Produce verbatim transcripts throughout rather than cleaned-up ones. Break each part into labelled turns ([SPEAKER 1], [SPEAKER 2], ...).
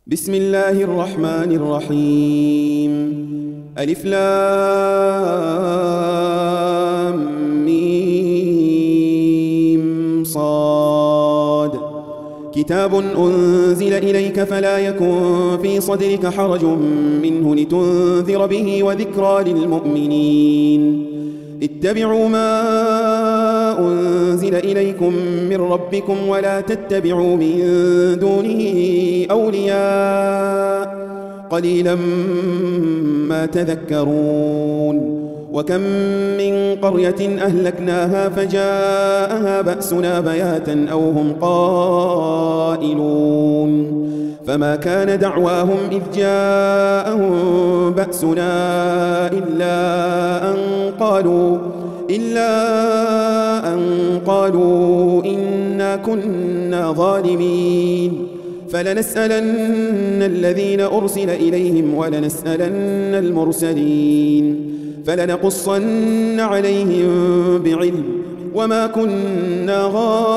[SPEAKER 1] بسم الله الرحمن الرحيم. ألف لام ميم صاد. كتاب أنزل إليك فلا يكن في صدرك حرج منه لتنذر به وذكرى للمؤمنين. اتبعوا ما أنزل إليكم من ربكم ولا تتبعوا من دونه أولياء قليلا ما تذكرون. وكم من قرية أهلكناها فجاءها بأسنا بياتا أو هم قائلون فما كان دعواهم إذ جاءهم بأسنا إلا أن قالوا إلا أن قالوا إنا كنا ظالمين. فلنسألن الذين أرسل إليهم ولنسألن المرسلين فلنقصن عليهم بعلم وما كنا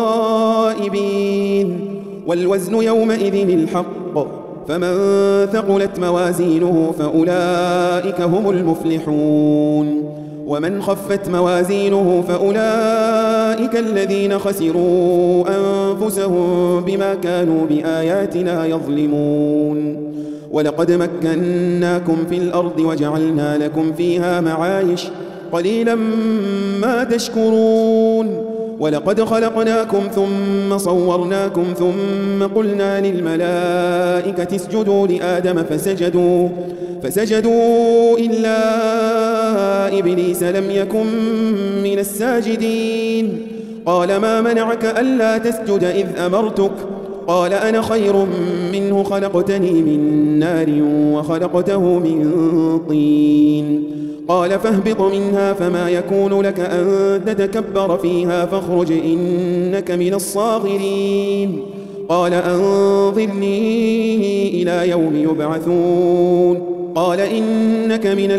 [SPEAKER 1] غائبين. والوزن يومئذ الحق فمن ثقلت موازينه فأولئك هم المفلحون ومن خفت موازينه فأولئك الذين خسروا أنفسهم بما كانوا بآياتنا يظلمون. ولقد مكناكم في الأرض وجعلنا لكم فيها معايش قليلا ما تشكرون. ولقد خلقناكم ثم صورناكم ثم قلنا للملائكة اسجدوا لآدم فسجدوا فسجدوا إلا إبليس لم يكن من الساجدين. قال ما منعك ألا تسجد إذ أمرتك؟ قال أنا خير منه خلقتني من نار وخلقته من طين. قال فاهبط منها فما يكون لك أن تتكبر فيها فاخرج إنك من الصاغرين. قال أنظرني إلى يوم يبعثون. قال إنك من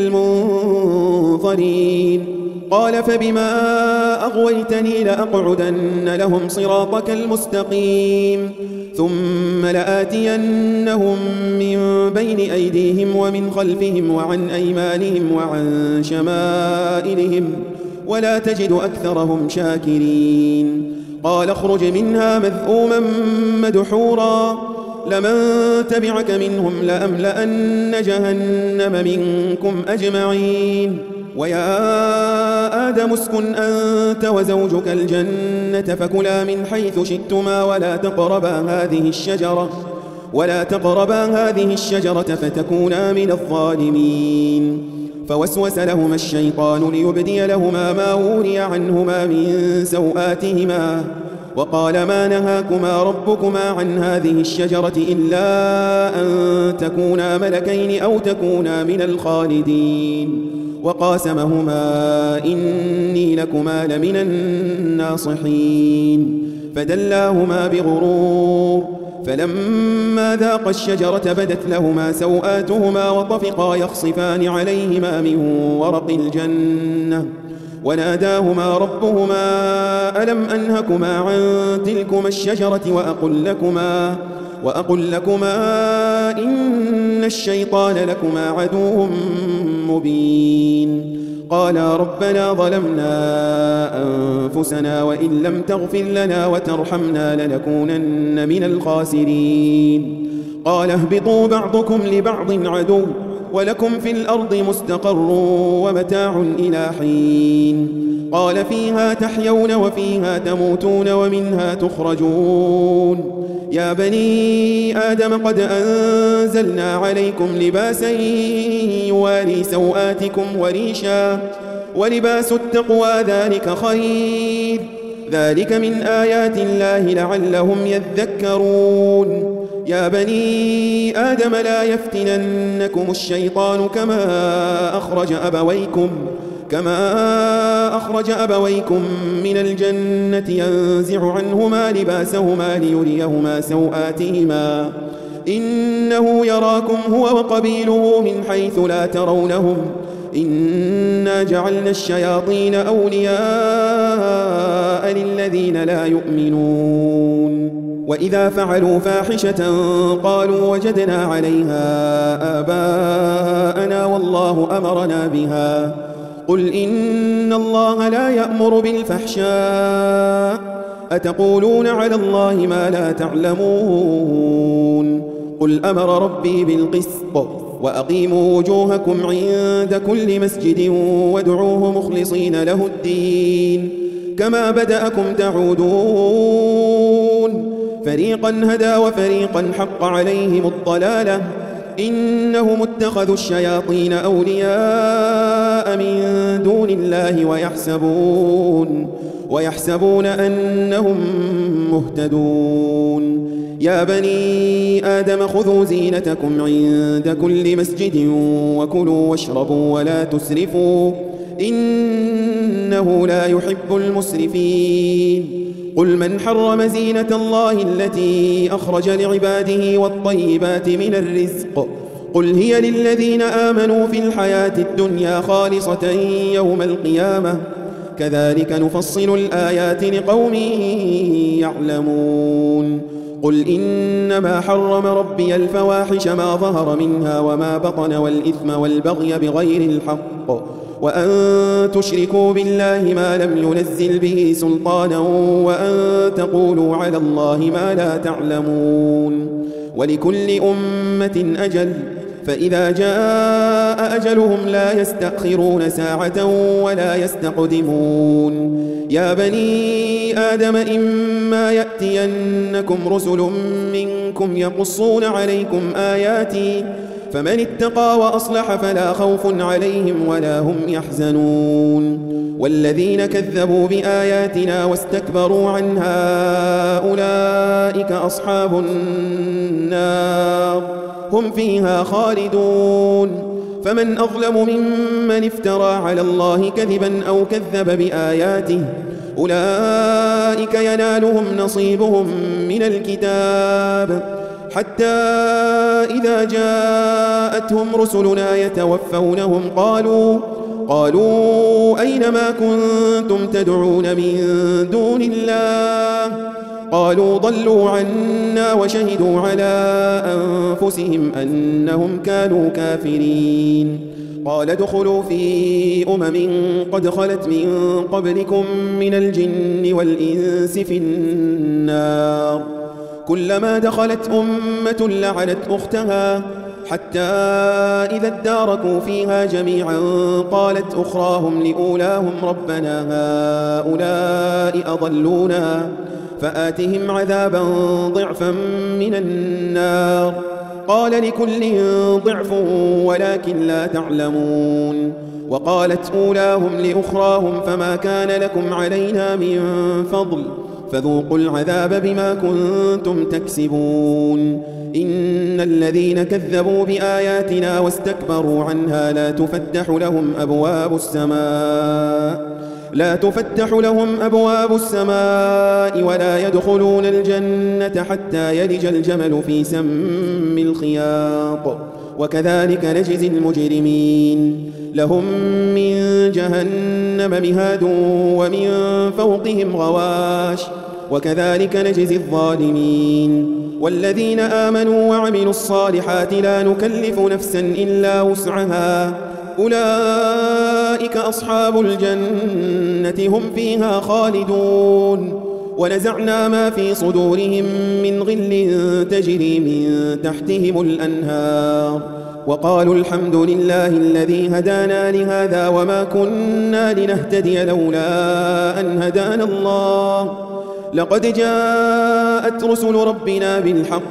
[SPEAKER 1] المنظرين. قال فبما أغويتني لأقعدن لهم صراطك المستقيم ثم لآتينهم من بين أيديهم ومن خلفهم وعن أيمانهم وعن شمائلهم ولا تجد أكثرهم شاكرين. قال اخرج منها مذءوما مدحورا لمن تبعك منهم لأملأن جهنم منكم أجمعين. ويا آدم اسكن أنت وزوجك الجنة فكلا من حيث شئتما ولا تقربا هذه الشجرة ولا تقربا هذه الشجرة فتكونا من الظالمين. فوسوس لهما الشيطان ليبدي لهما ما وري عنهما من سوآتهما وقال ما نهاكما ربكما عن هذه الشجرة إلا أن تكونا ملكين أو تكونا من الخالدين. وقاسمهما إني لكما لمن الناصحين فدلاهما بغرور فلما ذاقا الشجرة بدت لهما سوآتهما وطفقا يخصفان عليهما من ورق الجنة وناداهما ربهما ألم أنهكما عن تلكما الشجرة وأقل لكما وأقل لكما إن الشيطان لكما عدو مبين. قالا ربنا ظلمنا أنفسنا وإن لم تغفر لنا وترحمنا لنكونن من الخاسرين. قال اهبطوا بعضكم لبعض عدو ولكم في الأرض مستقر ومتاع إلى حين. قال فيها تحيون وفيها تموتون ومنها تخرجون. يا بني آدم قد أنزلنا عليكم لباسا يواري سوآتكم وريشا ولباس التقوى ذلك خير ذلك من آيات الله لعلهم يذكرون. يا بني آدم لا يفتننكم الشيطان كما أخرج أبويكم كما أخرج أبويكم من الجنة ينزع عنهما لباسهما ليريهما سوآتهما إنه يراكم هو وقبيله من حيث لا ترونهم إنا جعلنا الشياطين أولياء للذين لا يؤمنون وإذا فعلوا فاحشة قالوا وجدنا عليها آباءنا والله أمرنا بها قل إن الله لا يأمر بالفحشاء أتقولون على الله ما لا تعلمون قل أمر ربي بالقسط وأقيموا وجوهكم عند كل مسجد وادعوه مخلصين له الدين كما بدأكم تعودون فريقا هدى وفريقا حق عليهم الضلالة إنهم اتخذوا الشياطين أولياء من دون الله ويحسبون ويحسبون أنهم مهتدون يا بني آدم خذوا زينتكم عند كل مسجد وكلوا واشربوا ولا تسرفوا إنه لا يحب المسرفين قل من حرم زينة الله التي أخرج لعباده والطيبات من الرزق قل هي للذين آمنوا في الحياة الدنيا خالصة يوم القيامة كذلك نفصل الآيات لقوم يعلمون قل إنما حرم ربي الفواحش ما ظهر منها وما بطن والإثم والبغي بغير الحق وأن تشركوا بالله ما لم ينزل به سلطانا وأن تقولوا على الله ما لا تعلمون ولكل أمة أجل فإذا جاء أجلهم لا يستأخرون ساعة ولا يستقدمون يا بني آدم إما يأتينكم رسل منكم يقصون عليكم آياتي فمن اتقى وأصلح فلا خوف عليهم ولا هم يحزنون والذين كذبوا بآياتنا واستكبروا عنها أولئك أصحاب النار هم فيها خالدون فمن أظلم ممن افترى على الله كذبا أو كذب بآياته أولئك ينالهم نصيبهم من الكتاب حتى إذا جاءتهم رسلنا يتوفونهم قالوا قالوا أين ما كنتم تدعون من دون الله قالوا ضلوا عنا وشهدوا على أنفسهم أنهم كانوا كافرين قال ادخلوا في أمم قد خلت من قبلكم من الجن والإنس في النار كلما دخلت أمة لعنت أختها حتى إذا اداركوا فيها جميعا قالت أخراهم لأولاهم ربنا هؤلاء أضلونا فآتهم عذابا ضعفا من النار قال لكل ضعف ولكن لا تعلمون وقالت أولاهم لأخراهم فما كان لكم علينا من فضل فذوقوا العذاب بما كنتم تكسبون إن الذين كذبوا بآياتنا واستكبروا عنها لا تفتح لهم أبواب السماء لا تفتح لهم أبواب السماء ولا يدخلون الجنة حتى يلج الجمل في سم الخياط وكذلك نجزي المجرمين لهم من جهنم مهاد ومن فوقهم غواش وكذلك نجزي الظالمين والذين آمنوا وعملوا الصالحات لا نكلف نفسا إلا وسعها أولئك أصحاب الجنة هم فيها خالدون ونزعنا ما في صدورهم من غل تجري من تحتهم الأنهار وقالوا الحمد لله الذي هدانا لهذا وما كنا لنهتدي لولا أن هدانا الله لقد جاءت رسل ربنا بالحق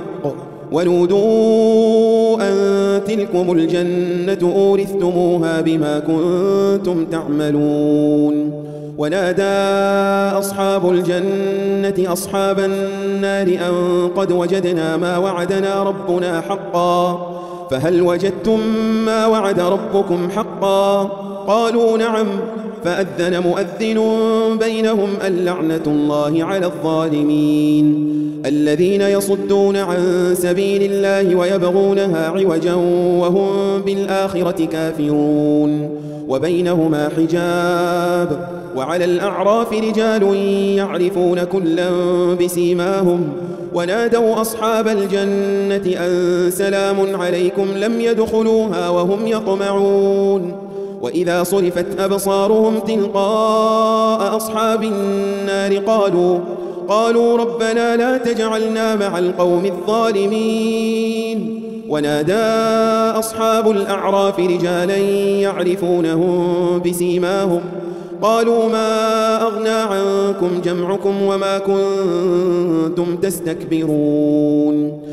[SPEAKER 1] ونودوا أن تلكم الجنة أورثتموها بما كنتم تعملون ونادى أصحاب الجنة أصحاب النار أن قد وجدنا ما وعدنا ربنا حقا فهل وجدتم ما وعد ربكم حقا قالوا نعم فأذن مؤذن بينهم اللعنة الله على الظالمين الذين يصدون عن سبيل الله ويبغونها عوجا وهم بالآخرة كافرون وبينهما حجاب وعلى الأعراف رجال يعرفون كلا بسيماهم ونادوا أصحاب الجنة أن سلام عليكم لم يدخلوها وهم يطمعون وإذا صرفت أبصارهم تلقاء أصحاب النار قالوا قالوا ربنا لا تجعلنا مع القوم الظالمين ونادى أصحاب الأعراف رجالا يعرفونهم بسيماهم قالوا ما أغنى عنكم جمعكم وما كنتم تستكبرون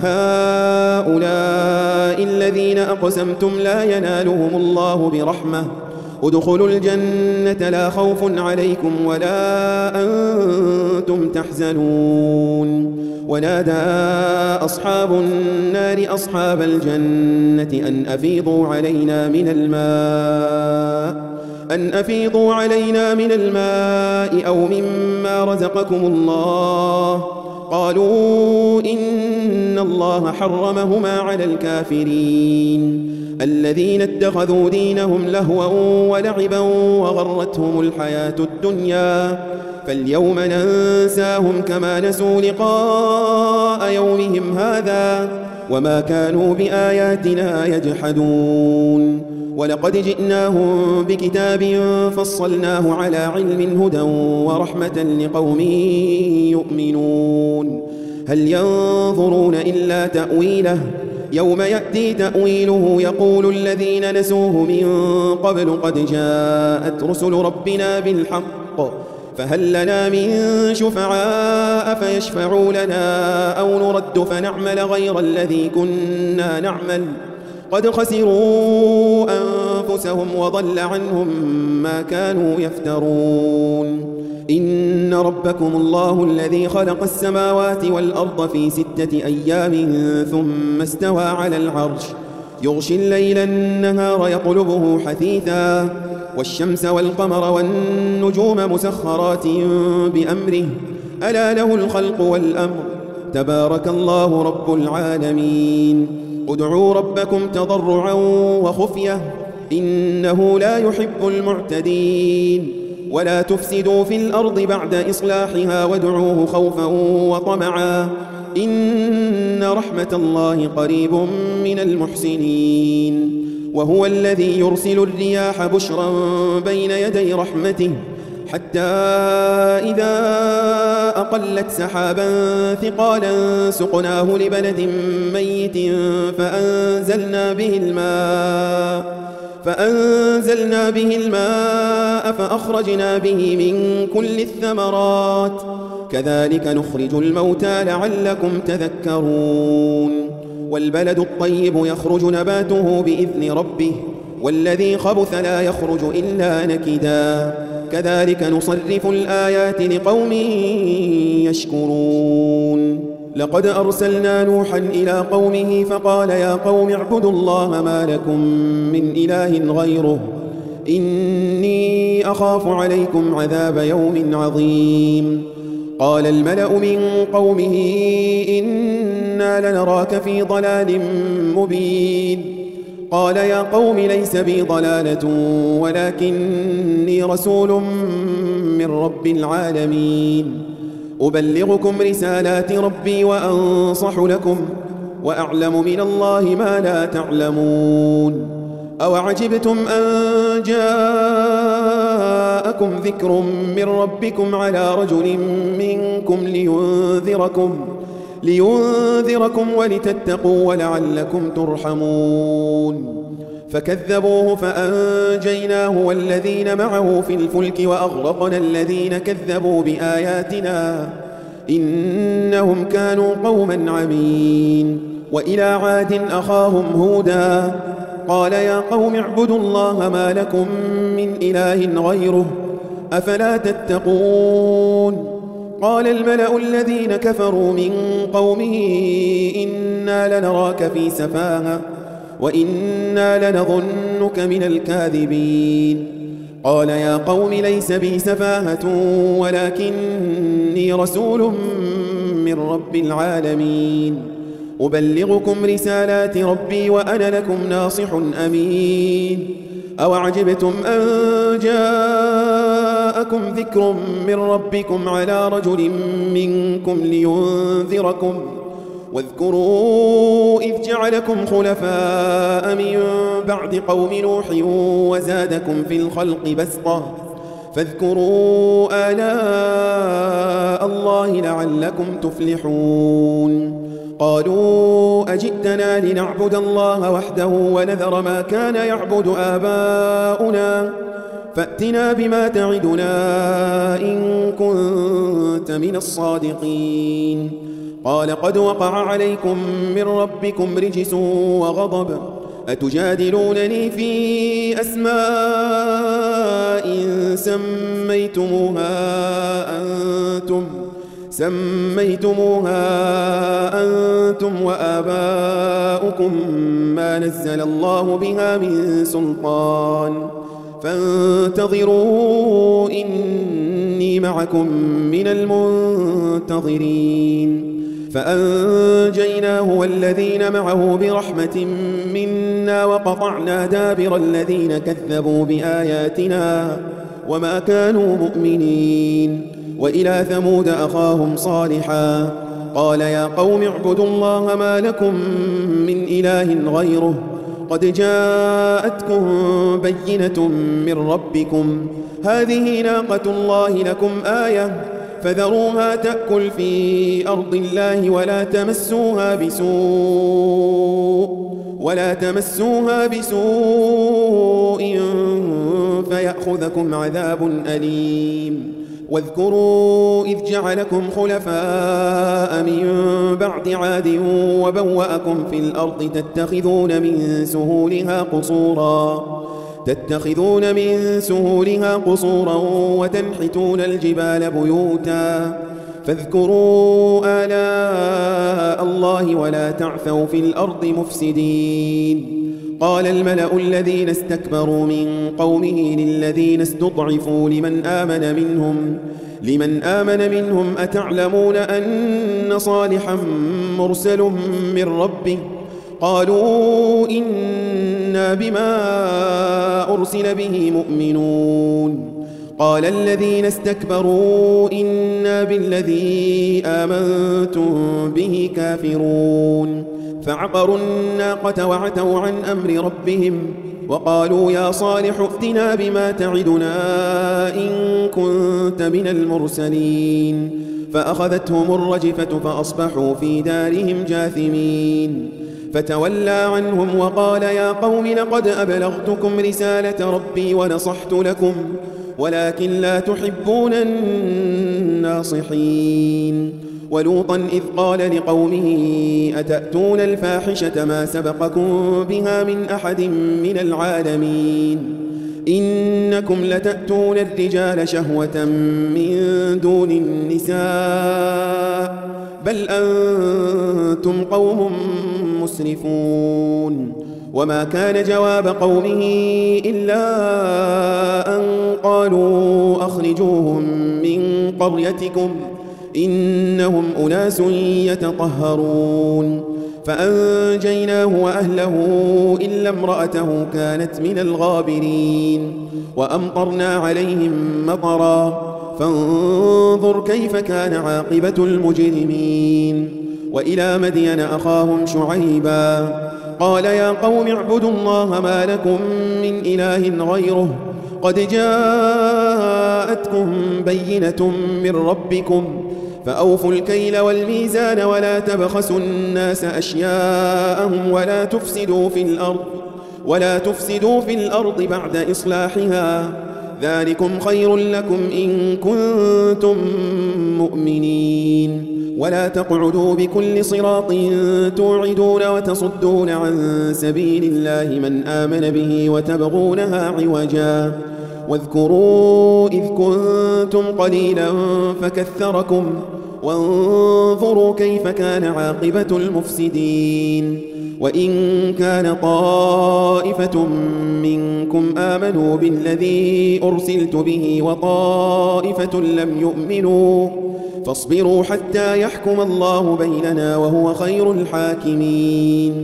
[SPEAKER 1] أهؤلاء الذين أقسمتم لا ينالهم الله برحمة ادخلوا الجنة لا خوف عليكم ولا أنتم تحزنون ونادى أصحاب النار أصحاب الجنة أن أفيضوا علينا من الماء أن أفيضوا علينا من الماء أو مما رزقكم الله قالوا إن الله حرمهما على الكافرين الذين اتخذوا دينهم لهوا ولعبا وغرتهم الحياة الدنيا فاليوم ننساهم كما نسوا لقاء يومهم هذا وما كانوا بآياتنا يجحدون ولقد جئناهم بكتاب فصلناه على علم هدى ورحمة لقوم يؤمنون هل ينظرون إلا تأويله يوم يأتي تأويله يقول الذين نسوه من قبل قد جاءت رسل ربنا بالحق فهل لنا من شفعاء فيشفعوا لنا أو نرد فنعمل غير الذي كنا نعمل قد خسروا أنفسهم وضل عنهم ما كانوا يفترون إن ربكم الله الذي خلق السماوات والأرض في ستة أيام ثم استوى على العرش يغشي الليل النهار يطلبه حثيثا والشمس والقمر والنجوم مسخرات بأمره ألا له الخلق والأمر تبارك الله رب العالمين ادعوا ربكم تضرعا وخفية إنه لا يحب المعتدين ولا تفسدوا في الأرض بعد إصلاحها وادعوه خوفا وطمعا إن رحمة الله قريب من المحسنين وهو الذي يرسل الرياح بشرا بين يدي رحمته حتى إذا أقلت سحابا ثقالا سقناه لبلد ميت فأنزلنا به الماء فأنزلنا به الماء فأخرجنا به من كل الثمرات كذلك نخرج الموتى لعلكم تذكرون والبلد الطيب يخرج نباته بإذن ربه والذي خبث لا يخرج إلا نكدا كذلك نصرف الآيات لقوم يشكرون لقد أرسلنا نوحا إلى قومه فقال يا قوم اعبدوا الله ما لكم من إله غيره إني أخاف عليكم عذاب يوم عظيم قال الملأ من قومه إنا لنراك في ضلال مبين قال يا قوم ليس بي ضلالة ولكني رسول من رب العالمين أبلغكم رسالات ربي وأنصح لكم وأعلم من الله ما لا تعلمون أوعجبتم أن جاءكم ذكر من ربكم على رجل منكم لينذركم لينذركم ولتتقوا ولعلكم ترحمون فكذبوه فأنجيناه والذين معه في الفلك وأغرقنا الذين كذبوا بآياتنا إنهم كانوا قوما عمين وإلى عاد أخاهم هودا قال يا قوم اعبدوا الله ما لكم من إله غيره أفلا تتقون قال الملأ الذين كفروا من قومه إنا لنراك في سفاهة وإنا لنظنك من الكاذبين قال يا قوم ليس بي سفاهة ولكني رسول من رب العالمين أبلغكم رسالات ربي وأنا لكم ناصح أمين أوعجبتم أن جاءكم جاءكم ذكر من ربكم على رجل منكم لينذركم واذكروا إذ جعلكم خلفاء من بعد قوم نوح وزادكم في الخلق بسطة فاذكروا آلاء الله لعلكم تفلحون قالوا أجئتنا لنعبد الله وحده ونذر ما كان يعبد آباؤنا فأتنا بما تعدنا إن كنت من الصادقين قال قد وقع عليكم من ربكم رجس وغضب أتجادلونني في أسماء سميتموها أنتم سميتموها أنتم وآباؤكم ما نزل الله بها من سلطان فانتظروا إني معكم من المنتظرين فأنجيناه والذين معه برحمة منا وقطعنا دابر الذين كذبوا بآياتنا وما كانوا مؤمنين وإلى ثمود أخاهم صالحا قال يا قوم اعبدوا الله ما لكم من إله غيره قد جاءتكم بينة من ربكم هذه ناقة الله لكم آية فذروها تأكل في أرض الله ولا تمسوها بسوء ولا تمسوها بسوء فيأخذكم عذاب أليم واذكروا إذ جعلكم خلفاء من بعد عاد وبوأكم في الأرض تتخذون من سهولها قصورا تتخذون من سهولها قصورا وتنحتون الجبال بيوتا فاذكروا آلاء الله ولا تعثوا في الأرض مفسدين قال الملأ الذين استكبروا من قومه للذين استضعفوا لمن آمن منهم لمن آمن منهم أتعلمون أن صالحا مرسل من ربه قالوا إنا بما أرسل به مؤمنون قال الذين استكبروا إنا بالذي آمنتم به كافرون فعقروا الناقة وعتوا عن أمر ربهم وقالوا يا صالح ائتنا بما تعدنا إن كنت من المرسلين فأخذتهم الرجفة فأصبحوا في دارهم جاثمين فتولى عنهم وقال يا قوم لقد أبلغتكم رسالة ربي ونصحت لكم ولكن لا تحبون الناصحين ولوطا إذ قال لقومه أتأتون الفاحشة ما سبقكم بها من أحد من العالمين إنكم لتأتون الرجال شهوة من دون النساء بل أنتم قوم مسرفون وما كان جواب قومه إلا أن قالوا أخرجوهم من قريتكم إنهم أناس يتطهرون فأنجيناه وأهله إلا امرأته كانت من الغابرين وأمطرنا عليهم مطرا فانظر كيف كان عاقبة المجرمين وإلى مدين أخاهم شعيبا قال يا قوم اعبدوا الله ما لكم من إله غيره قد جاءتكم بينة من ربكم فأوفوا الكيل والميزان ولا تبخسوا الناس أشياءهم ولا تفسدوا في الأرض ولا تفسدوا في الأرض بعد إصلاحها ذلكم خير لكم إن كنتم مؤمنين ولا تقعدوا بكل صراط توعدون وتصدون عن سبيل الله من آمن به وتبغونها عوجا واذكروا إذ كنتم قليلا فكثركم وانظروا كيف كان عاقبة المفسدين وإن كان طائفة منكم آمنوا بالذي أرسلت به وطائفة لم يؤمنوا فاصبروا حتى يحكم الله بيننا وهو خير الحاكمين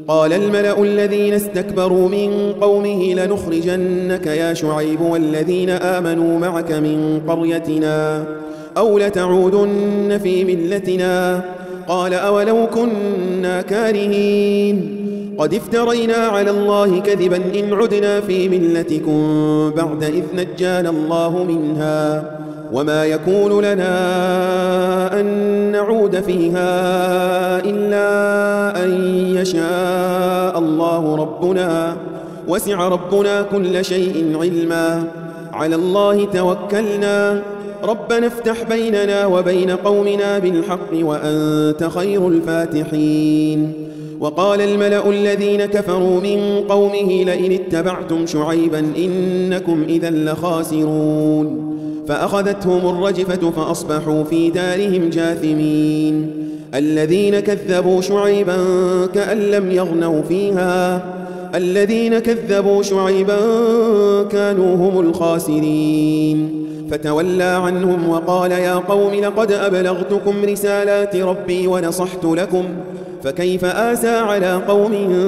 [SPEAKER 1] قال الملأ الذين استكبروا من قومه لنخرجنك يا شعيب والذين آمنوا معك من قريتنا أو لتعودن في ملتنا قال أولو كنا كارهين قد افترينا على الله كذبا إن عدنا في ملتكم بعد إذ نجانا الله منها وما يكون لنا أن نعود فيها إلا أن يشاء الله ربنا وسع ربنا كل شيء علما على الله توكلنا ربنا افتح بيننا وبين قومنا بالحق وأنت خير الفاتحين وقال الملأ الذين كفروا من قومه لئن اتبعتم شعيبا إنكم إذا لخاسرون فأخذتهم الرجفة فأصبحوا في دارهم جاثمين الذين كذبوا شعيبا كأن لم يغنوا فيها الذين كذبوا شعيبا كانوا هم الخاسرين فتولى عنهم وقال يا قوم لقد أبلغتكم رسالات ربي ونصحت لكم فكيف آسى على قوم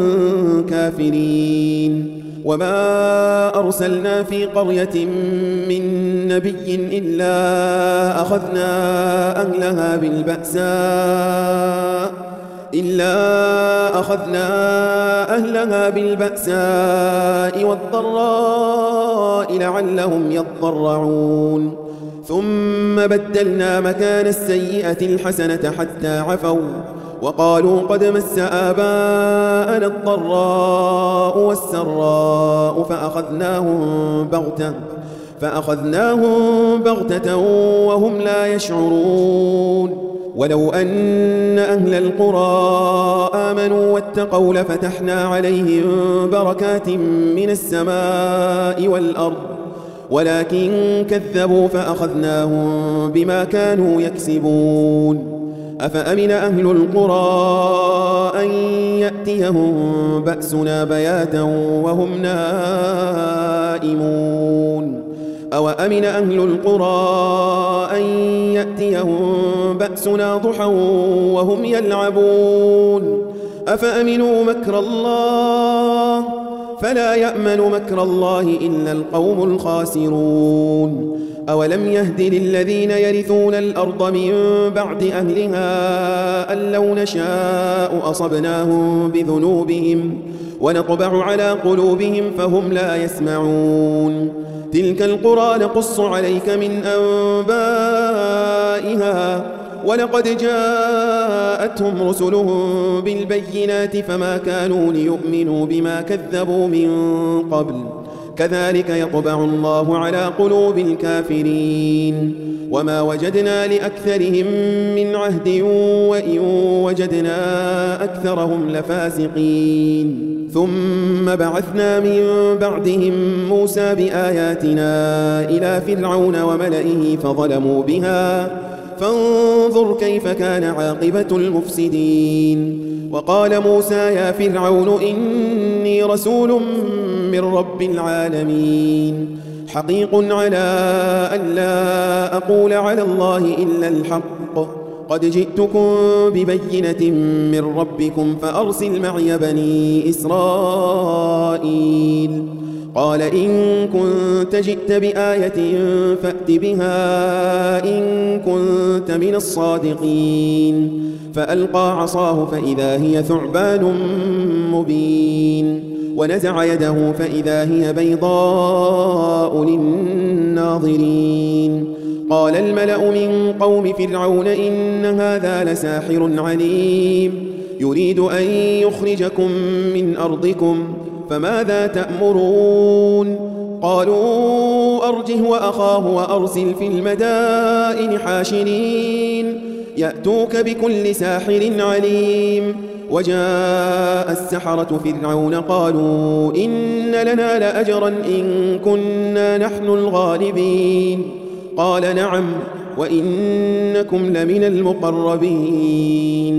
[SPEAKER 1] كافرين وما أرسلنا في قرية من نبي إلا أخذنا أهلها بالبأساء إلا أخذنا أهلها بالبأساء والضراء لعلهم يضرعون ثم بدلنا مكان السيئة الحسنة حتى عفوا وقالوا قد مس آباءنا الضراء والسراء فأخذناهم بغتة فأخذناهم بغتة وهم لا يشعرون ولو أن أهل القرى آمنوا واتقوا لفتحنا عليهم بركات من السماء والأرض ولكن كذبوا فأخذناهم بما كانوا يكسبون أفأمن أهل القرى أن يأتيهم بأسنا بياتا وهم نائمون أو أمن أهل القرى أن يأتيهم بأسنا ضحى وهم يلعبون أفأمنوا مكر الله فلا يأمن مكر الله إلا القوم الخاسرون أولم يهد للذين يرثون الأرض من بعد أهلها أن لو نشاء أصبناهم بذنوبهم ونطبع على قلوبهم فهم لا يسمعون تلك القرى نقص عليك من أنبائها ولقد جاءتهم رسلهم بالبينات فما كانوا ليؤمنوا بما كذبوا من قبل كذلك يطبع الله على قلوب الكافرين وما وجدنا لأكثرهم من عهد وإن وجدنا أكثرهم لفاسقين ثم بعثنا من بعدهم موسى بآياتنا إلى فرعون وملئه فظلموا بها فانظر كيف كان عاقبة المفسدين وقال موسى يا فرعون إني رسول من رب العالمين حقيق على أن لا أقول على الله إلا الحق قد جئتكم ببينة من ربكم فأرسل معي بني إسرائيل قال إن كنت جئت بآية فأت بها إن كنت من الصادقين فألقى عصاه فإذا هي ثعبان مبين ونزع يده فإذا هي بيضاء للناظرين قال الملأ من قوم فرعون إن هذا لساحر عليم يريد أن يخرجكم من أرضكم فماذا تأمرون قالوا أرجه وأخاه وأرسل في المدائن حاشرين يأتوك بكل ساحر عليم وجاء السحرة فرعون قالوا إن لنا لأجرا إن كنا نحن الغالبين قال نعم وإنكم لمن المقربين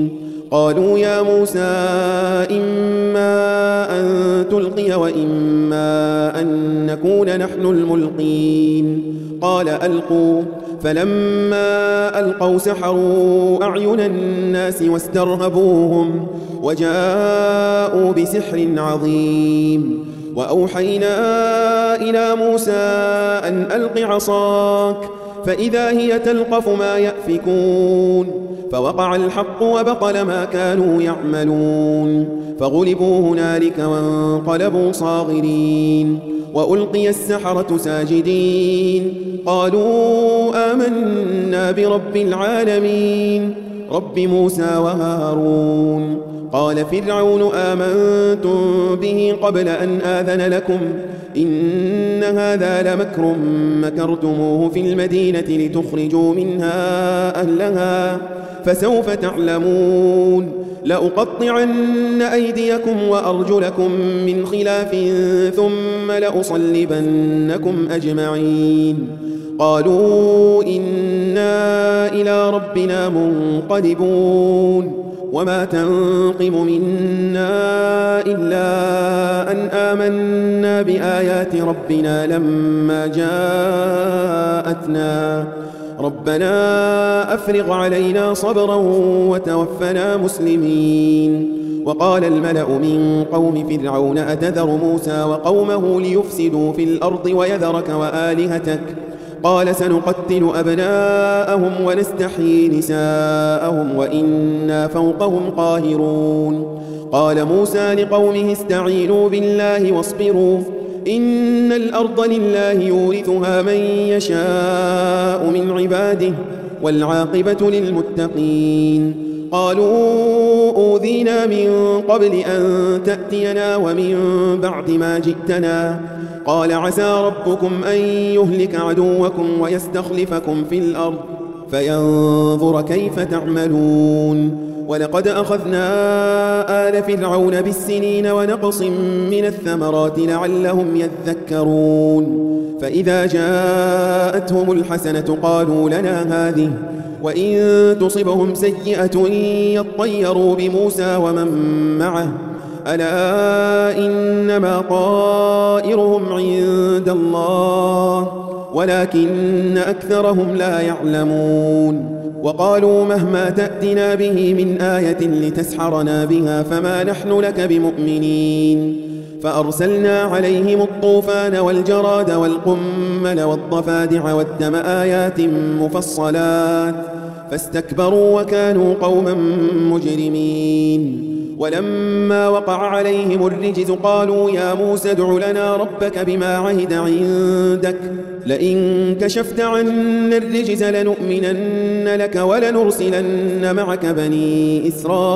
[SPEAKER 1] قالوا يا موسى إما أن تلقي وإما أن نكون نحن الملقين قال ألقوا فلما ألقوا سحروا أعين الناس واسترهبوهم وجاءوا بسحر عظيم وأوحينا إلى موسى أن ألق عصاك فإذا هي تلقف ما يأفكون فوقع الحق وبطل ما كانوا يعملون فغلبوا هنالك وانقلبوا صاغرين وألقي السحرة ساجدين قالوا آمنا برب العالمين رب موسى وهارون قال فرعون آمنتم به قبل أن آذن لكم إن هذا لمكر مكرتموه في المدينة لتخرجوا منها أهلها فسوف تعلمون لأقطعن أيديكم وأرجلكم من خلاف ثم لأصلبنكم أجمعين قالوا إنا إلى ربنا منقلبون وما تنقم منا إلا أن آمنا بآيات ربنا لما جاءتنا ربنا أفرغ علينا صبرا وتوفنا مسلمين وقال الملأ من قوم فرعون أتذر موسى وقومه ليفسدوا في الأرض ويذرك وآلهتك قال سنقتل أبناءهم ونستحيي نساءهم وإنا فوقهم قاهرون قال موسى لقومه استعينوا بالله واصبروا إن الأرض لله يورثها من يشاء من عباده والعاقبة للمتقين قالوا أوذينا من قبل أن تأتينا ومن بعد ما جئتنا قال عسى ربكم أن يهلك عدوكم ويستخلفكم في الأرض فينظر كيف تعملون ولقد أخذنا آل فرعون بالسنين ونقص من الثمرات لعلهم يذكرون فإذا جاءتهم الحسنة قالوا لنا هذه وإن تصبهم سيئة يطيروا بموسى ومن معه ألا إنما طائرهم عند الله ولكن أكثرهم لا يعلمون وقالوا مهما تأتنا به من آية لتسحرنا بها فما نحن لك بمؤمنين فأرسلنا عليهم الطوفان والجراد والقمل والضفادع والدم آيات مفصلات فاستكبروا وكانوا قوما مجرمين ولما وقع عليهم الرجز قالوا يا موسى ادع لنا ربك بما عهد عندك لئن كشفت عنا الرجز لنؤمنن لك ولنرسلن معك بني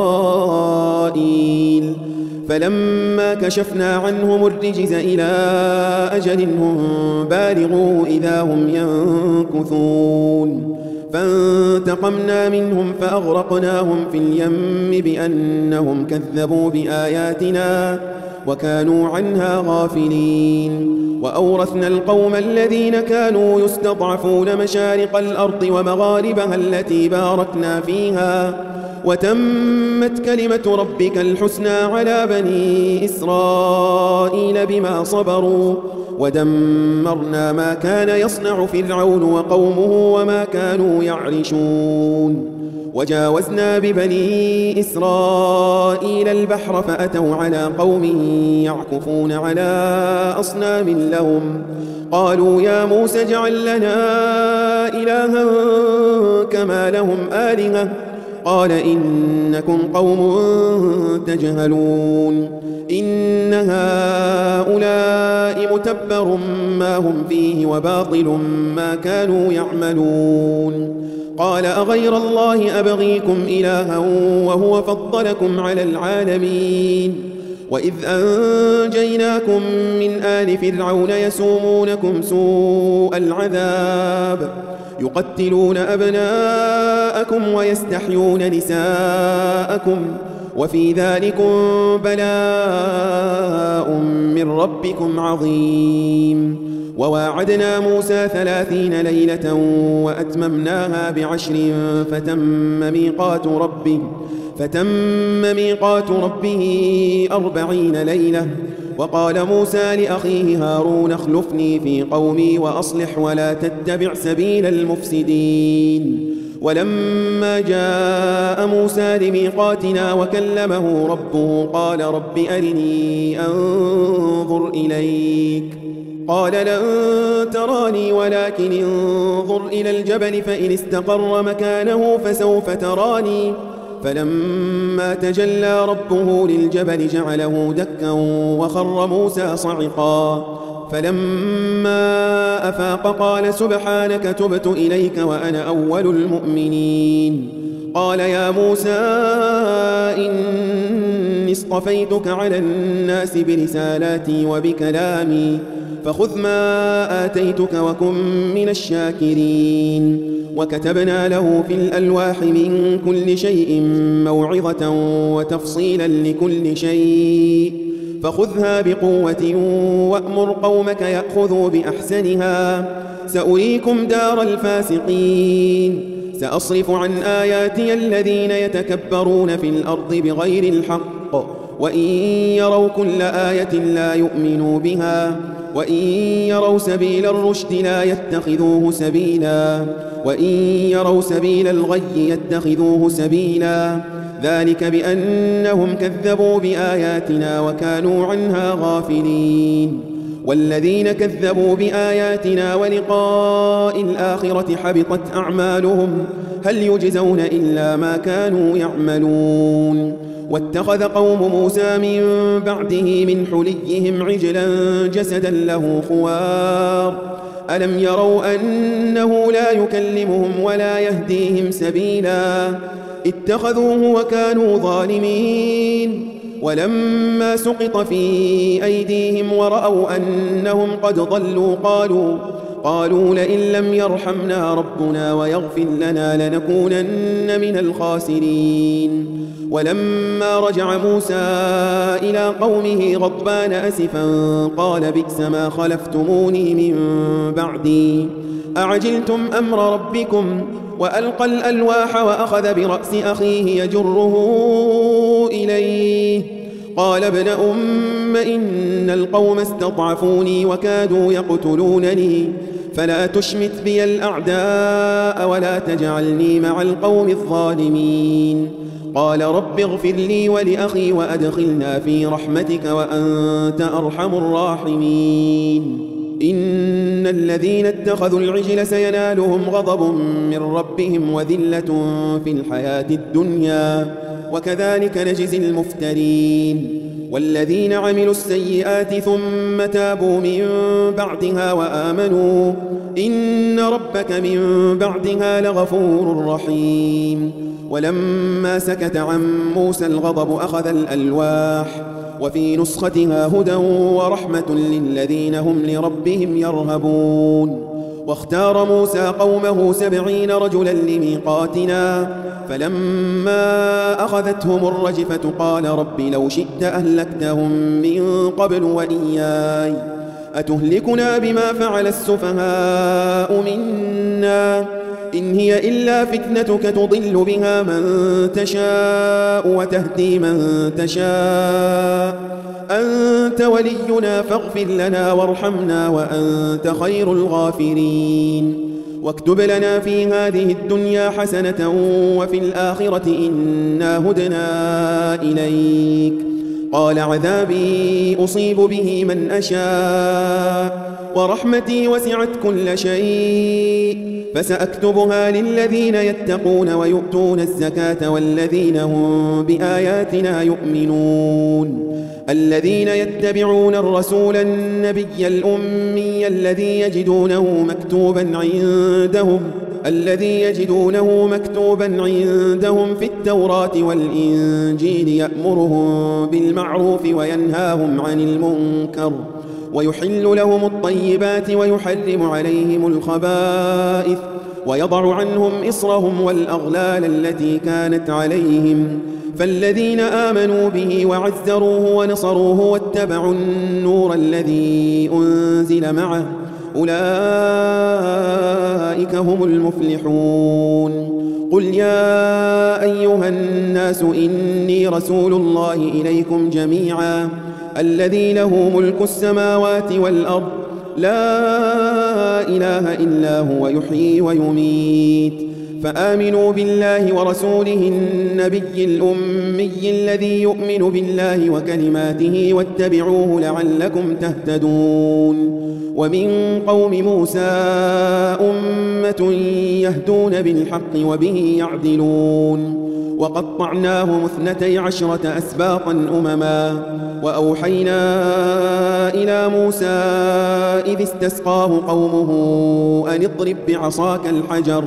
[SPEAKER 1] إسرائيل فلما كشفنا عنهم الرجز إلى أجل هم بالغوا إذا هم ينكثون فانتقمنا منهم فأغرقناهم في اليم بأنهم كذبوا بآياتنا وكانوا عنها غافلين وأورثنا القوم الذين كانوا يستضعفون مشارق الأرض ومغاربها التي باركنا فيها وتمت كلمة ربك الحسنى على بني إسرائيل بما صبروا ودمرنا ما كان يصنع فرعون وقومه وما كانوا يعرشون وجاوزنا ببني إسرائيل البحر فأتوا على قوم يعكفون على أصنام لهم قالوا يا موسى اجعل لنا إلها كما لهم آلهة قال إنكم قوم تجهلون إن هؤلاء متبر ما هم فيه وباطل ما كانوا يعملون قال أغير الله أبغيكم إلها وهو فضلكم على العالمين وإذ أنجيناكم من آل فرعون يسومونكم سوء العذاب يقتلون أبناءكم ويستحيون نساءكم وفي ذلكم بلاء من ربكم عظيم وواعدنا موسى ثلاثين ليلة وأتممناها بعشر فتم ميقات ربه فتم ميقات ربه أربعين ليلة. وقال موسى لأخيه هارون اخلفني في قومي وأصلح ولا تتبع سبيل المفسدين. ولما جاء موسى لميقاتنا وكلمه ربه قال رب أرني أنظر إليك. قال لن تراني ولكن انظر إلى الجبل فإن استقر مكانه فسوف تراني. فلما تجلى ربه للجبل جعله دكا وخر موسى صعقا. فلما أفاق قال سبحانك تبت إليك وأنا أول المؤمنين. قال يا موسى إني اصطفيتك على الناس برسالاتي وبكلامي فخذ ما آتيتك وكن من الشاكرين. وكتبنا له في الألواح من كل شيء موعظة وتفصيلا لكل شيء فخذها بقوة وأمر قومك يأخذوا بأحسنها سأريكم دار الفاسقين. سأصرف عن آياتي الذين يتكبرون في الأرض بغير الحق وإن يروا كل آية لا يؤمنوا بها وإن يروا سبيل الرشد لا يتخذوه سبيلا وإن يروا سبيل الغي يتخذوه سبيلا. ذلك بأنهم كذبوا بآياتنا وكانوا عنها غافلين. والذين كذبوا بآياتنا ولقاء الآخرة حبطت أعمالهم هل يجزون إلا ما كانوا يعملون. واتخذ قوم موسى من بعده من حليهم عجلا جسدا له خوار ألم يروا أنه لا يكلمهم ولا يهديهم سبيلا اتخذوه وكانوا ظالمين. ولما سقط في أيديهم ورأوا أنهم قد ضلوا قالوا قالوا لئن لم يرحمنا ربنا ويغفر لنا لنكونن من الخاسرين. ولما رجع موسى إلى قومه غضبان أسفا قال بئس ما خلفتموني من بعدي أعجلتم أمر ربكم وألقى الألواح وأخذ برأس أخيه يجره إليه قال ابن أم إن القوم استضعفوني وكادوا يقتلونني فلا تشمت بي الأعداء ولا تجعلني مع القوم الظالمين. قال رب اغفر لي ولأخي وأدخلنا في رحمتك وأنت أرحم الراحمين. إن الذين اتخذوا العجل سينالهم غضب من ربهم وذلة في الحياة الدنيا وكذلك نجزي المفترين. والذين عملوا السيئات ثم تابوا من بعدها وآمنوا إن ربك من بعدها لغفور رحيم. ولما سكت عن موسى الغضب أخذ الألواح وفي نسختها هدى ورحمة للذين هم لربهم يرهبون. واختار موسى قومه سبعين رجلا لميقاتنا فلما أخذتهم الرجفة قال رب لو شئت أهلكتهم من قبل وإياي أتهلكنا بما فعل السفهاء منا إن هي إلا فتنتك تضل بها من تشاء وتهدي من تشاء أنت ولينا فاغفر لنا وارحمنا وأنت خير الغافرين. واكتب لنا في هذه الدنيا حسنة وفي الآخرة إنا هدنا إليك. قال عذابي أصيب به من أشاء ورحمتي وسعت كل شيء فسأكتبها للذين يتقون ويؤتون الزكاة والذين هم بآياتنا يؤمنون. الذين يتبعون الرسول النبي الأمي الذي يجدونه مكتوبا عندهم الذي يجدونه مكتوبا عندهم في التوراة والإنجيل يأمرهم بالمعروف وينهاهم عن المنكر ويحل لهم الطيبات ويحرم عليهم الخبائث ويضع عنهم إصرهم والأغلال التي كانت عليهم. فالذين آمنوا به وعزروه ونصروه واتبعوا النور الذي أنزل معه أولئك هم المفلحون. قل يا أيها الناس إني رسول الله إليكم جميعا الذي له ملك السماوات والأرض لا إله إلا هو يحيي ويميت فآمنوا بالله ورسوله النبي الأمي الذي يؤمن بالله وكلماته واتبعوه لعلكم تهتدون. ومن قوم موسى أمة يهدون بالحق وبه يعدلون وقطعناهم اثنتي عشرة أسباطا أمما وأوحينا إلى موسى إذ استسقاه قومه أن اضرب بعصاك الحجر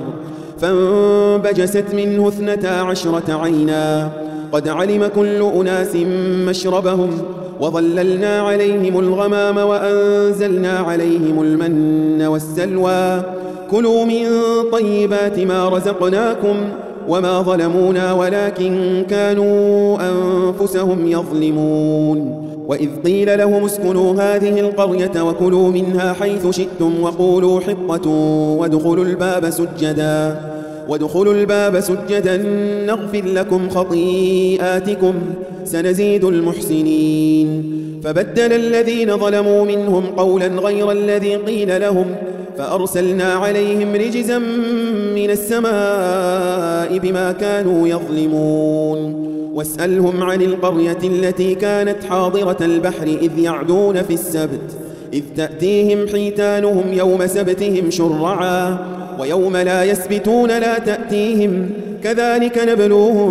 [SPEAKER 1] فانبجست منه اثنتا عشرة عينا قد علم كل أناس مشربهم وظللنا عليهم الغمام وأنزلنا عليهم المن والسلوى كلوا من طيبات ما رزقناكم وما ظلمونا ولكن كانوا أنفسهم يظلمون. وإذ قيل لهم اسكنوا هذه القرية وكلوا منها حيث شئتم وقولوا حطة وادخلوا الباب سجدا وادخلوا الباب سجدا نغفر لكم خطيئاتكم سنزيد المحسنين. فبدل الذين ظلموا منهم قولا غير الذي قيل لهم فأرسلنا عليهم رجزا من السماء بما كانوا يظلمون. واسألهم عن القرية التي كانت حاضرة البحر إذ يعدون في السبت إذ تأتيهم حيتانهم يوم سبتهم شرعا ويوم لا يسبتون لا تأتيهم كذلك نبلوهم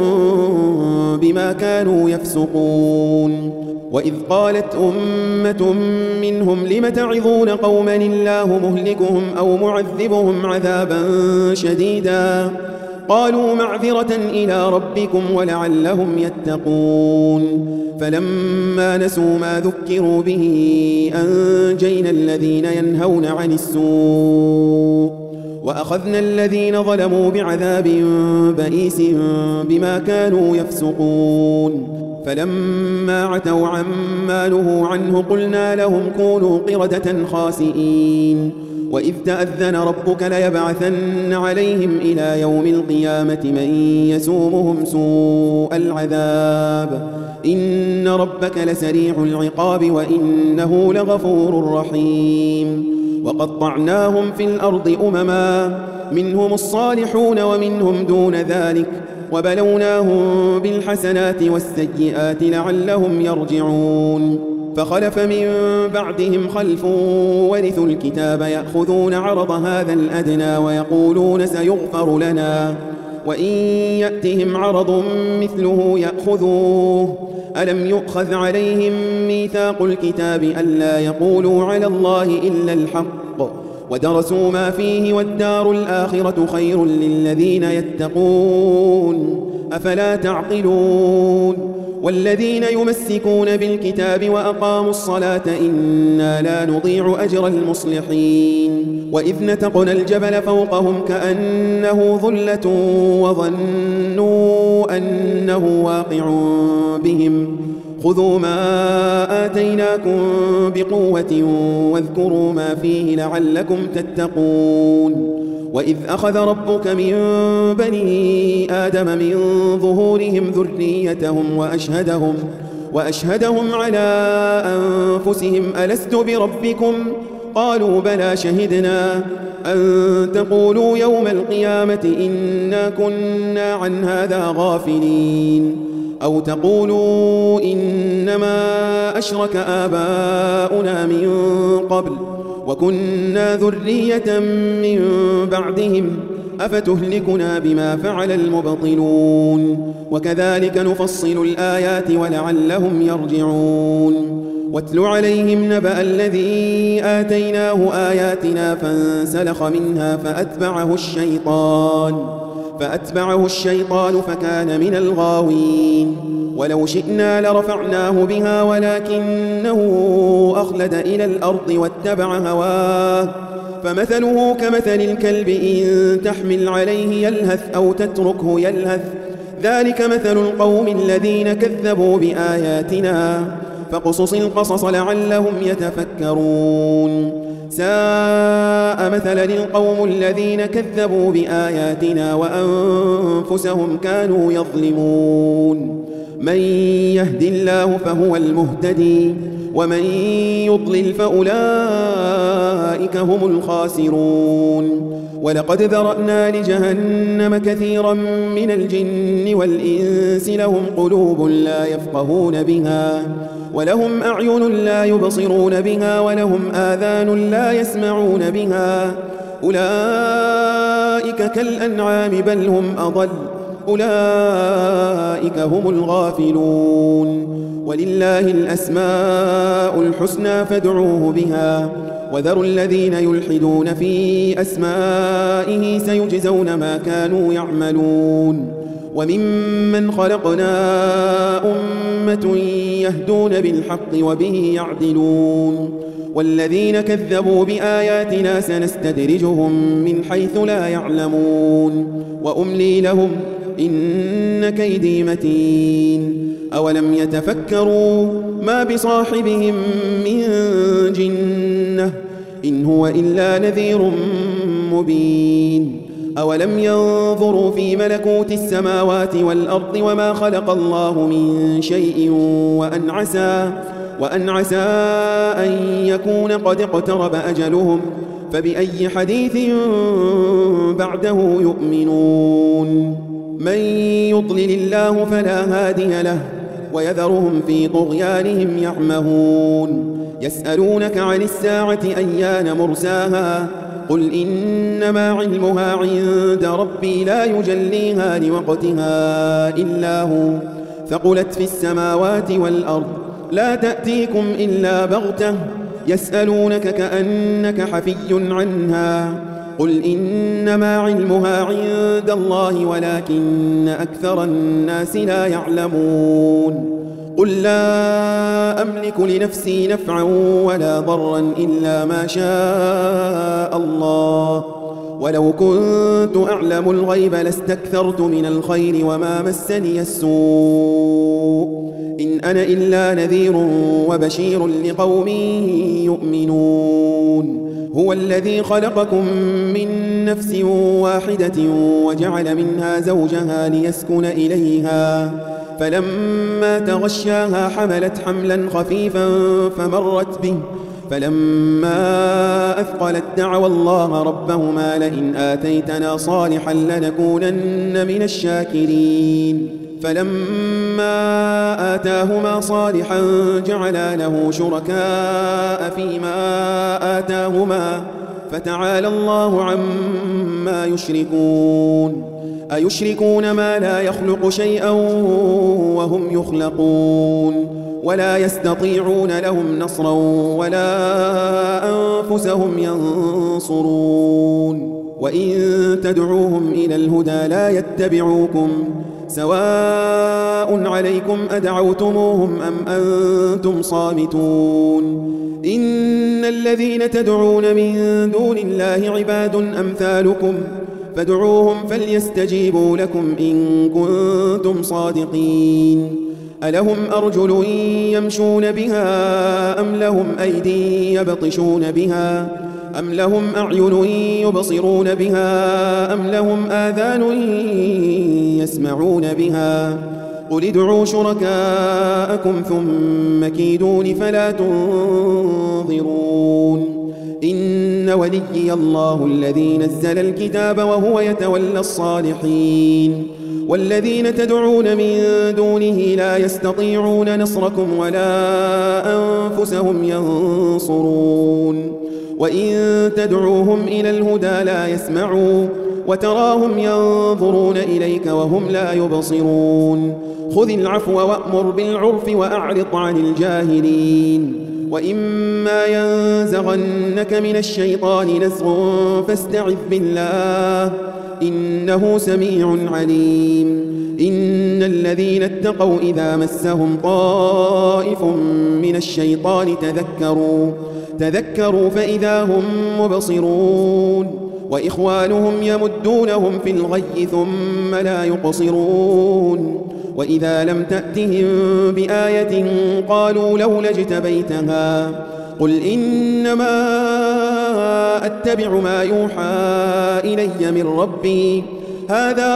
[SPEAKER 1] بما كانوا يفسقون. وإذ قالت أمة منهم لم تعظون قوما الله مهلكهم أو معذبهم عذابا شديدا قالوا معذرة إلى ربكم ولعلهم يتقون. فلما نسوا ما ذكروا به أنجينا الذين ينهون عن السوء وأخذنا الذين ظلموا بعذاب بئيس بما كانوا يفسقون. فلما عتوا عما نهوا عنه قلنا لهم كونوا قردة خاسئين. وإذ تأذن ربك ليبعثن عليهم إلى يوم القيامة من يسومهم سوء العذاب إن ربك لسريع العقاب وإنه لغفور رحيم. وقطعناهم في الأرض أمما منهم الصالحون ومنهم دون ذلك وبلوناهم بالحسنات والسيئات لعلهم يرجعون. فخلف من بعدهم خلف ورثوا الكتاب يأخذون عرض هذا الأدنى ويقولون سيغفر لنا وإن يأتهم عرض مثله يأخذوه ألم يؤخذ عليهم ميثاق الكتاب ألا يقولوا على الله إلا الحق ودرسوا ما فيه والدار الآخرة خير للذين يتقون أفلا تعقلون. والذين يمسكون بالكتاب وأقاموا الصلاة إنا لا نضيع أجر المصلحين. وإذ نتقنا الجبل فوقهم كأنه ظلة وظنوا أنه واقع بهم خذوا ما آتيناكم بقوة واذكروا ما فيه لعلكم تتقون. وإذ أخذ ربك من بني آدم من ظهورهم ذريتهم وأشهدهم, وأشهدهم على أنفسهم ألست بربكم قالوا بلى شهدنا أن تقولوا يوم القيامة إنا كنا عن هذا غافلين أو تقولوا إنما أشرك آباؤنا من قبل وكنا ذرية من بعدهم أفتهلكنا بما فعل المبطلون وكذلك نفصل الآيات ولعلهم يرجعون. واتل عليهم نبأ الذي آتيناه آياتنا فانسلخ منها فأتبعه الشيطان فأتبعه الشيطان فكان من الغاوين. ولو شئنا لرفعناه بها ولكنه أخلد إلى الأرض واتبع هواه فمثله كمثل الكلب إن تحمل عليه يلهث أو تتركه يلهث ذلك مثل القوم الذين كذبوا بآياتنا فاقصص القصص لعلهم يتفكرون. ساء مثلا القوم الذين كذبوا بآياتنا وأنفسهم كانوا يظلمون من يهد الله فهو المهتدي ومن يضلل فأولئك هم الخاسرون ولقد ذرأنا لجهنم كثيرا من الجن والإنس لهم قلوب لا يفقهون بها ولهم أعين لا يبصرون بها ولهم آذان لا يسمعون بها أولئك كالأنعام بل هم أضل أولئك هم الغافلون ولله الأسماء الحسنى فادعوه بها وذروا الذين يلحدون في أسمائه سيجزون ما كانوا يعملون وممن خلقنا أمة يهدون بالحق وبه يعدلون والذين كذبوا بآياتنا سنستدرجهم من حيث لا يعلمون وأملي لهم إن كيدي متين أولم يتفكروا ما بصاحبهم من جنة إن هو إلا نذير مبين أولم ينظروا في ملكوت السماوات والأرض وما خلق الله من شيء وأن عسى, وأن عسى أن يكون قد اقترب أجلهم فبأي حديث بعده يؤمنون من يضلل الله فلا هادي له ويذرهم في طغيانهم يعمهون يسألونك عن الساعة أيان مرساها قل إنما علمها عند ربي لا يجليها لوقتها إلا هو ثقلت في السماوات والأرض لا تأتيكم إلا بغتة يسألونك كأنك حفي عنها قل إنما علمها عند الله ولكن أكثر الناس لا يعلمون قل لا أملك لنفسي نفعا ولا ضرا إلا ما شاء الله ولو كنت أعلم الغيب لاستكثرت من الخير وما مسني السوء إن أنا إلا نذير وبشير لقوم يؤمنون هو الذي خلقكم من نفس واحدة وجعل منها زوجها ليسكن إليها فلما تغشاها حملت حملا خفيفا فمرت به فلما أثقلت دعوا الله ربهما لئن آتيتنا صالحا لنكونن من الشاكرين فلما آتاهما صالحا جعلا له شركاء فيما آتاهما فتعالى الله عما يشركون أيشركون ما لا يخلق شيئا وهم يخلقون ولا يستطيعون لهم نصرا ولا أنفسهم ينصرون وإن تدعوهم إلى الهدى لا يتبعوكم سواء عليكم أدعوتموهم أم أنتم صامتون إن الذين تدعون من دون الله عباد أمثالكم فادعوهم فليستجيبوا لكم إن كنتم صادقين ألهم أرجل يمشون بها أم لهم أيدي يبطشون بها أم لهم أعين يبصرون بها أم لهم آذان يسمعون بها قل ادعوا شركاءكم ثم كيدون فلا تنظرون إن وليي الله الذي نزل الكتاب وهو يتولى الصالحين والذين تدعون من دونه لا يستطيعون نصركم ولا أنفسهم ينصرون وإن تدعوهم إلى الهدى لا يسمعوا وتراهم ينظرون إليك وهم لا يبصرون خذ العفو وأمر بالعرف وأعرض عن الجاهلين وإما ينزغنك من الشيطان نزغ فاستعذ بالله إنه سميع عليم إن الذين اتقوا إذا مسهم طائف من الشيطان تذكروا تذكروا فإذا هم مبصرون وإخوانهم يمدونهم في الغي ثم لا يقصرون وإذا لم تأتهم بآية قالوا لولا اجتبيتها قل إنما أتبع ما يوحى إلي من ربي هذا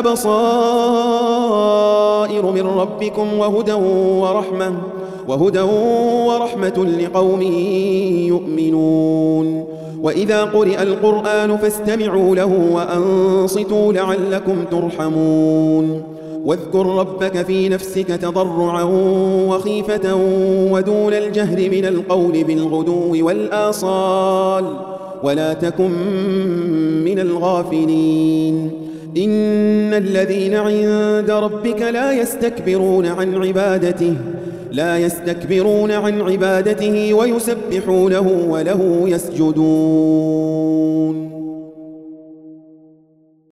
[SPEAKER 1] بصائر من ربكم وهدى ورحمة وهدى ورحمة لقوم يؤمنون وإذا قرئ القرآن فاستمعوا له وأنصتوا لعلكم ترحمون واذكر ربك في نفسك تضرعا وخيفة ودون الجهر من القول بالغدو والآصال ولا تكن من الغافلين إن الذين عند ربك لا يستكبرون عن عبادته لا يستكبرون عن عبادته ويسبحونه وله يسجدون